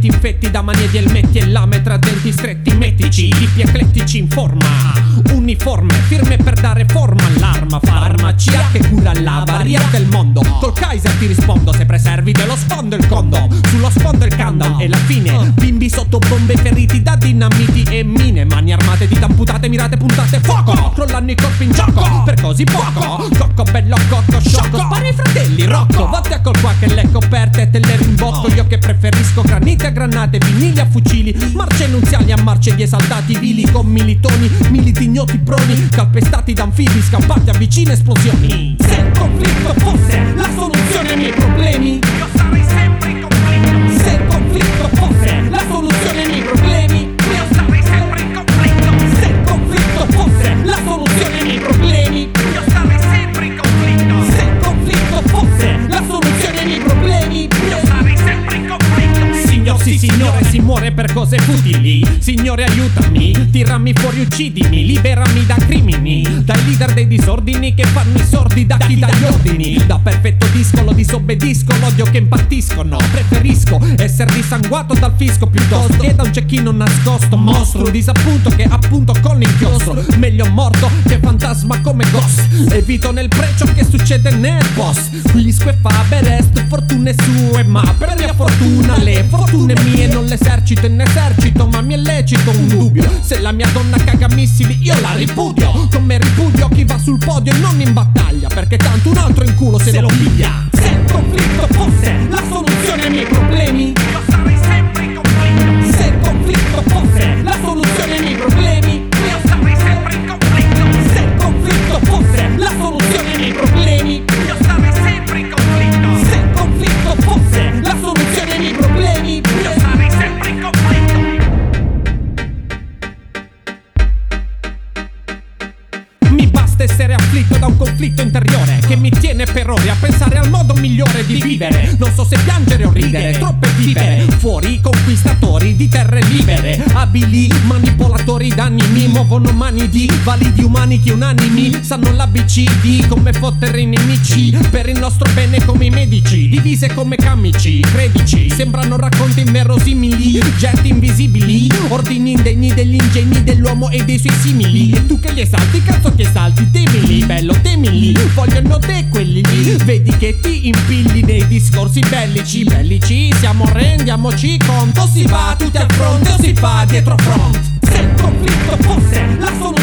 effetti infetti da manie di elmetti e lame tra denti stretti metici, tipi eclettici in forma uniforme, firme per dare forma all'arma, farmacia che cura la varia del mondo. Col Kaiser ti rispondo se preservi dello sfondo il condo, sullo sfondo il countdown e la fine, bimbi sotto bombe feriti da dinamiti e mine, mani armate di amputate mirate puntate fuoco, crollano i corpi in gioco per così poco. Cocco bello cocco sciocco, spari ai fratelli Rocco, vattene col qua che le coperte te le rimbocco. Io che preferisco granite a granate, vinili a fucili, marce nunziali a marce di esaltati vili, con militoni, militi ignoti proni, calpestati da anfibi scappati a vicine esplosioni. Se il conflitto fosse la soluzione ai miei problemi, io sarei sempre in conflitto. Se il conflitto fosse la soluzione ai miei problemi, io sarei sempre in conflitto. Se il conflitto fosse la soluzione ai miei problemi, io sarei sempre in conflitto. Se il conflitto fosse la soluzione ai miei problemi, io sarei sempre in conflitto. Signor sì signore, si muore per cose futili. Signore aiutami, tirami fuori, uccidimi, liberami da crimini, dai leader dei disordini che fanno i sordi da chi dà gli ordini. Da perfetto discolo disobbedisco l'odio che impattiscono. Preferisco essere dissanguato dal fisco piuttosto che da un cecchino nascosto. Mostro disappunto che appunto con l'inchiostro, meglio morto che fantasma come Ghost. Evito nel preccio che succede nel boss. Qui squeffa rest fortune sue, ma per mia fortuna le fortune mie non l'esercito in esercito, ma mi è lecito un dubbio. Se la mia donna caga missili io la ripudio, come ripudio chi va sul podio e non in battaglia, perché tanto un altro in culo se lo piglia. Se il conflitto fosse la soluzione ai miei problemi, io sarei sempre in conflitto. Se il conflitto fosse la soluzione ai miei problemi, io sarei sempre in conflitto. Se il conflitto fosse la soluzione ai miei problemi, io sarei sempre in conflitto. Se il conflitto fosse la soluzione ai miei problemi, io sarei sempre in conflitto. Mi basta essere afflitto da un conflitto interiore che mi tiene per ore a pensare al modo migliore di vivere. Non so se piangere o ridere, troppe vivere. Fuori conquistatori di terre libere, abili manipolatori d'animi, muovono mani di validi umani che unanimi sanno l'ABCD, come fottere i nemici per il nostro bene come i medici, divise come camici, credici, sembrano racconti inverosimili, getti invisibili, ordini indegni degli ingegni dell'uomo e dei suoi simili. E tu che li esalti, cazzo che salti, temili, bello temili, vogliono te quelli lì, vedi che ti impilli nei discorsi bellici. Bellici siamo, rendiamoci conto, si va tutti al fronte o si fa dietro front. Se il conflitto fosse la soluzione